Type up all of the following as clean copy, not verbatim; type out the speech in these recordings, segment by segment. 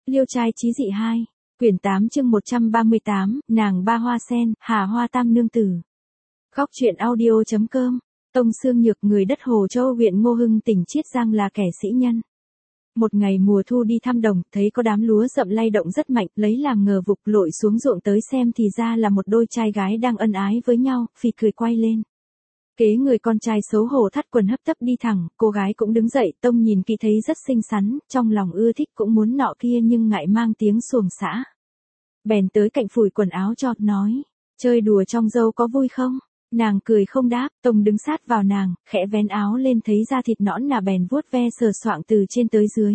Liêu trai chí dị 2, quyển 8 chương 138, nàng ba hoa sen, Hà Hoa Tam nương tử. Góc truyện audio.com. Tông Sương Nhược, người đất Hồ Châu huyện Ngô Hưng tỉnh Chiết Giang, là kẻ sĩ nhân. Một ngày mùa thu đi thăm đồng, thấy có đám lúa rậm lay động rất mạnh, lấy làm ngờ vực, lội xuống ruộng tới xem thì ra là một đôi trai gái đang ân ái với nhau, phì cười quay lên. Kế người con trai xấu hổ thắt quần hấp tấp đi thẳng, cô gái cũng đứng dậy, Tông nhìn kỹ thấy rất xinh xắn, trong lòng ưa thích cũng muốn nọ kia nhưng ngại mang tiếng xuồng xã. Bèn tới cạnh phủi quần áo cho, nói, chơi đùa trong dâu có vui không? Nàng cười không đáp, Tông đứng sát vào nàng, khẽ vén áo lên thấy da thịt nõn nà bèn vuốt ve sờ soạng từ trên tới dưới.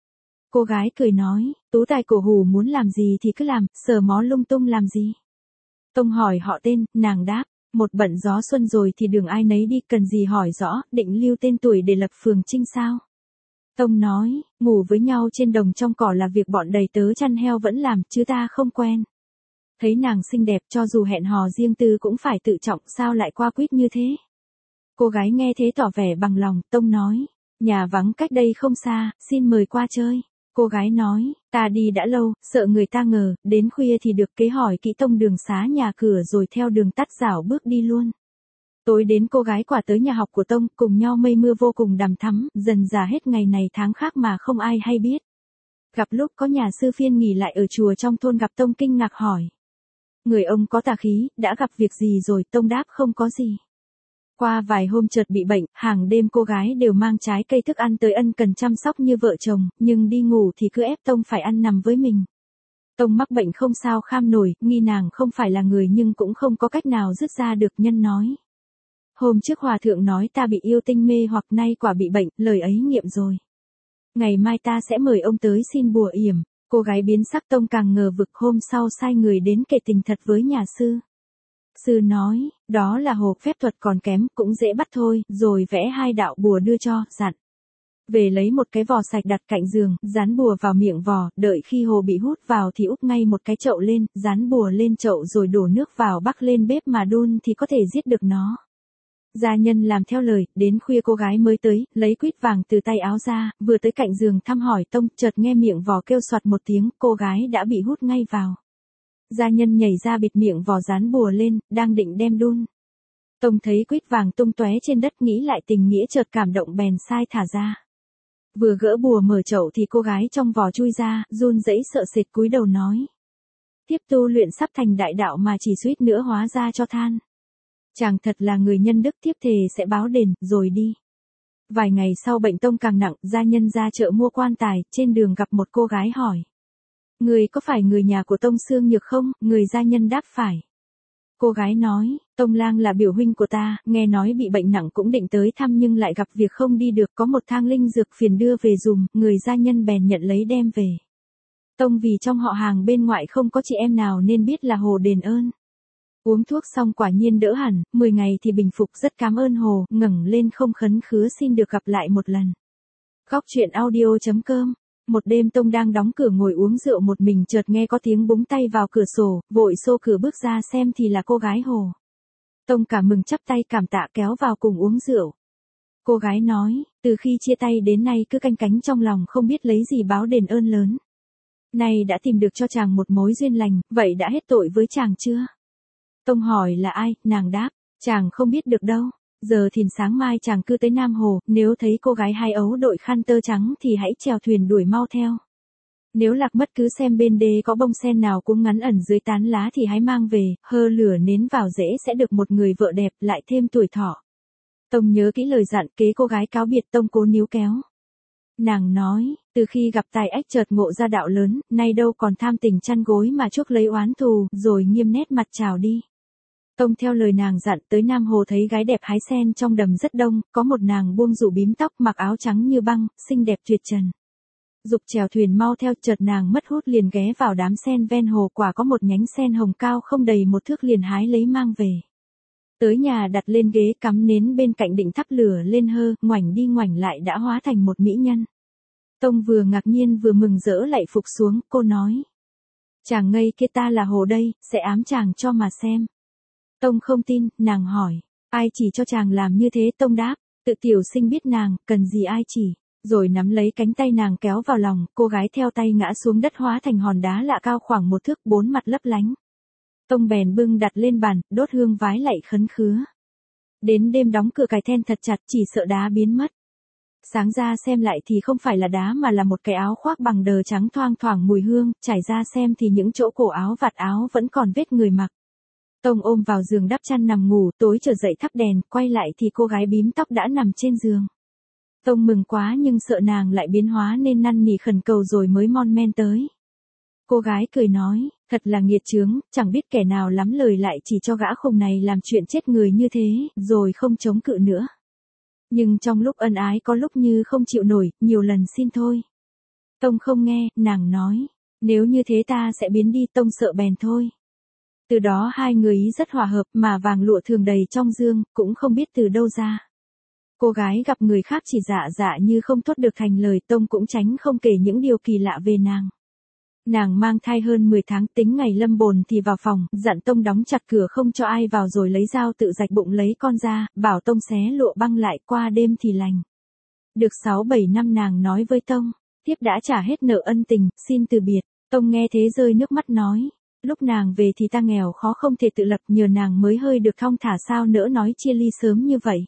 Cô gái cười nói, tú tài cổ hủ muốn làm gì thì cứ làm, sờ mó lung tung làm gì? Tông hỏi họ tên, nàng đáp, một bận gió xuân rồi thì đường ai nấy đi, cần gì hỏi rõ, định lưu tên tuổi để lập phường trinh sao? Tông nói, ngủ với nhau trên đồng trong cỏ là việc bọn đầy tớ chăn heo vẫn làm, chứ ta không quen. Thấy nàng xinh đẹp, cho dù hẹn hò riêng tư cũng phải tự trọng, sao lại qua quýt như thế? Cô gái nghe thế tỏ vẻ bằng lòng, Tông nói, nhà vắng cách đây không xa, xin mời qua chơi. Cô gái nói, ta đi đã lâu, sợ người ta ngờ, đến khuya thì được, kế hỏi kỹ Tông đường xá nhà cửa rồi theo đường tắt rảo bước đi luôn. Tối đến cô gái quả tới nhà học của Tông, cùng nhau mây mưa vô cùng đằm thắm, dần dà hết ngày này tháng khác mà không ai hay biết. Gặp lúc có nhà sư phiên nghỉ lại ở chùa trong thôn gặp Tông kinh ngạc hỏi. Người ông có tà khí, đã gặp việc gì rồi? Tông đáp không có gì. Qua vài hôm chợt bị bệnh, hàng đêm cô gái đều mang trái cây thức ăn tới ân cần chăm sóc như vợ chồng, nhưng đi ngủ thì cứ ép Tông phải ăn nằm với mình. Tông mắc bệnh không sao kham nổi, nghi nàng không phải là người nhưng cũng không có cách nào dứt ra được. Nhân nói. Hôm trước hòa thượng nói ta bị yêu tinh mê hoặc, nay quả bị bệnh, lời ấy nghiệm rồi. Ngày mai ta sẽ mời ông tới xin bùa yểm. Cô gái biến sắc, Tông càng ngờ vực, hôm sau sai người đến kể tình thật với nhà sư. Sư nói, đó là hồ phép thuật còn kém, cũng dễ bắt thôi, rồi vẽ 2 đạo bùa đưa cho, dặn. Về lấy một cái vò sạch đặt cạnh giường, dán bùa vào miệng vò, đợi khi hồ bị hút vào thì úp ngay một cái chậu lên, dán bùa lên chậu rồi đổ nước vào bắc lên bếp mà đun thì có thể giết được nó. Gia nhân làm theo lời, đến khuya cô gái mới tới, lấy quýt vàng từ tay áo ra, vừa tới cạnh giường thăm hỏi Tông, chợt nghe miệng vò kêu soạt một tiếng, cô gái đã bị hút ngay vào. Gia nhân nhảy ra bịt miệng vò dán bùa lên, đang định đem đun. Tông thấy quýt vàng tung tóe trên đất, nghĩ lại tình nghĩa chợt cảm động bèn sai thả ra. Vừa gỡ bùa mở chậu thì cô gái trong vò chui ra, run rẩy sợ sệt cúi đầu nói. Tiếp tu luyện sắp thành đại đạo mà chỉ suýt nữa hóa ra cho than. Chàng thật là người nhân đức, tiếp thề sẽ báo đền, rồi đi. Vài ngày sau bệnh Tông càng nặng, gia nhân ra chợ mua quan tài, trên đường gặp một cô gái hỏi. Người có phải người nhà của Tông Sương Nhược không? Người gia nhân đáp phải. Cô gái nói, Tông lang là biểu huynh của ta, nghe nói bị bệnh nặng cũng định tới thăm nhưng lại gặp việc không đi được, có một thang linh dược phiền đưa về dùm, người gia nhân bèn nhận lấy đem về. Tông vì trong họ hàng bên ngoại không có chị em nào nên biết là hồ đền ơn. Uống thuốc xong quả nhiên đỡ hẳn, 10 ngày thì bình phục, rất cảm ơn hồ, ngẩng lên không khấn khứa xin được gặp lại một lần. Góc truyện audio.com. Một đêm Tông đang đóng cửa ngồi uống rượu một mình, chợt nghe có tiếng búng tay vào cửa sổ, vội xô cửa bước ra xem thì là cô gái hồ. Tông cả mừng chắp tay cảm tạ kéo vào cùng uống rượu. Cô gái nói, từ khi chia tay đến nay cứ canh cánh trong lòng không biết lấy gì báo đền ơn lớn. Nay đã tìm được cho chàng một mối duyên lành, vậy đã hết tội với chàng chưa? Tông hỏi là ai, nàng đáp, chàng không biết được đâu. Giờ thìn sáng mai chàng cứ tới Nam Hồ, nếu thấy cô gái hai ấu đội khăn tơ trắng thì hãy chèo thuyền đuổi mau theo. Nếu lạc mất cứ xem bên đê có bông sen nào cũng ngắn ẩn dưới tán lá thì hãy mang về, hơ lửa nến vào dễ sẽ được một người vợ đẹp, lại thêm tuổi thọ. Tông nhớ kỹ lời dặn, kế cô gái cáo biệt, Tông cố níu kéo. Nàng nói, từ khi gặp tài ách chợt ngộ ra đạo lớn, nay đâu còn tham tình chăn gối mà chuốc lấy oán thù, rồi nghiêm nét mặt chào đi. Tông theo lời nàng dặn tới Nam Hồ thấy gái đẹp hái sen trong đầm rất đông, có một nàng buông rủ bím tóc mặc áo trắng như băng, xinh đẹp tuyệt trần. Dục chèo thuyền mau theo, chợt nàng mất hút liền ghé vào đám sen ven hồ, quả có một nhánh sen hồng cao không đầy 1 thước liền hái lấy mang về. Tới nhà đặt lên ghế cắm nến bên cạnh định thắp lửa lên hơ, ngoảnh đi ngoảnh lại đã hóa thành một mỹ nhân. Tông vừa ngạc nhiên vừa mừng rỡ lạy phục xuống, cô nói. Chàng ngây kia, ta là hồ đây, sẽ ám chàng cho mà xem. Tông không tin, nàng hỏi, ai chỉ cho chàng làm như thế? Tông đáp, tự tiểu sinh biết nàng, cần gì ai chỉ. Rồi nắm lấy cánh tay nàng kéo vào lòng, cô gái theo tay ngã xuống đất hóa thành hòn đá lạ cao khoảng 1 thước, 4 mặt lấp lánh. Tông bèn bưng đặt lên bàn, đốt hương vái lạy khấn khứa. Đến đêm đóng cửa cài then thật chặt, chỉ sợ đá biến mất. Sáng ra xem lại thì không phải là đá mà là một cái áo khoác bằng đờ trắng thoang thoảng mùi hương, trải ra xem thì những chỗ cổ áo vạt áo vẫn còn vết người mặc. Tông ôm vào giường đắp chăn nằm ngủ, tối trở dậy thắp đèn, quay lại thì cô gái bím tóc đã nằm trên giường. Tông mừng quá nhưng sợ nàng lại biến hóa nên năn nỉ khẩn cầu rồi mới mon men tới. Cô gái cười nói, thật là nghiệt chướng, chẳng biết kẻ nào lắm lời lại chỉ cho gã khùng này làm chuyện chết người như thế, rồi không chống cự nữa. Nhưng trong lúc ân ái có lúc như không chịu nổi, nhiều lần xin thôi. Tông không nghe, nàng nói, nếu như thế ta sẽ biến đi. Tông sợ bèn thôi. Từ đó hai người ý rất hòa hợp, mà vàng lụa thường đầy trong dương, cũng không biết từ đâu ra. Cô gái gặp người khác chỉ dạ như không thốt được thành lời. Tông cũng tránh không kể những điều kỳ lạ về nàng. Nàng mang thai hơn 10 tháng, tính ngày lâm bồn thì vào phòng, dặn Tông đóng chặt cửa không cho ai vào rồi lấy dao tự rạch bụng lấy con ra, bảo Tông xé lụa băng lại, qua đêm thì lành. Được 6-7 năm nàng nói với Tông, thiếp đã trả hết nợ ân tình, xin từ biệt. Tông nghe thế rơi nước mắt nói, lúc nàng về thì ta nghèo khó không thể tự lập, nhờ nàng mới hơi được thong thả, sao nỡ nói chia ly sớm như vậy.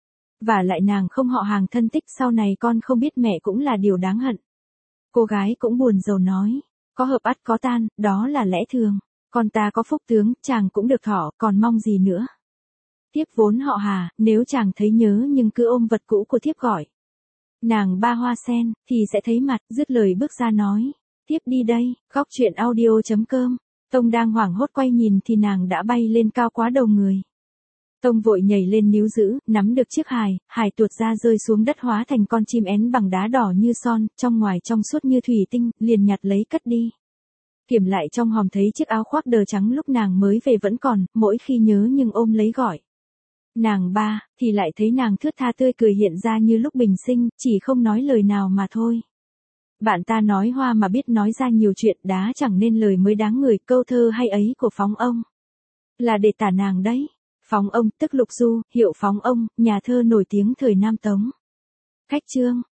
Và lại nàng không họ hàng thân tích, sau này con không biết mẹ cũng là điều đáng hận. Cô gái cũng buồn rầu nói, có hợp ắt có tan, đó là lẽ thường. Con ta có phúc tướng, chàng cũng được thọ, còn mong gì nữa. Thiếp vốn họ Hà, nếu chàng thấy nhớ nhưng cứ ôm vật cũ của thiếp gọi nàng Ba Hoa Sen, thì sẽ thấy mặt. Dứt lời bước ra nói, thiếp đi đây. Góc truyện audio.com. Tông đang hoảng hốt quay nhìn thì nàng đã bay lên cao quá đầu người. Tông vội nhảy lên níu giữ, nắm được chiếc hài tuột ra rơi xuống đất hóa thành con chim én bằng đá đỏ như son, trong ngoài trong suốt như thủy tinh, liền nhặt lấy cất đi. Kiểm lại trong hòm thấy chiếc áo khoác đờ trắng lúc nàng mới về vẫn còn, mỗi khi nhớ nhưng ôm lấy gọi nàng Ba, thì lại thấy nàng thướt tha tươi cười hiện ra như lúc bình sinh, chỉ không nói lời nào mà thôi. Bạn ta nói hoa mà biết nói ra nhiều chuyện, đá chẳng nên lời mới đáng người. Câu thơ hay ấy của Phóng Ông là để tả nàng đấy. Phóng Ông tức Lục Du, hiệu Phóng Ông, nhà thơ nổi tiếng thời Nam Tống. Khách chương.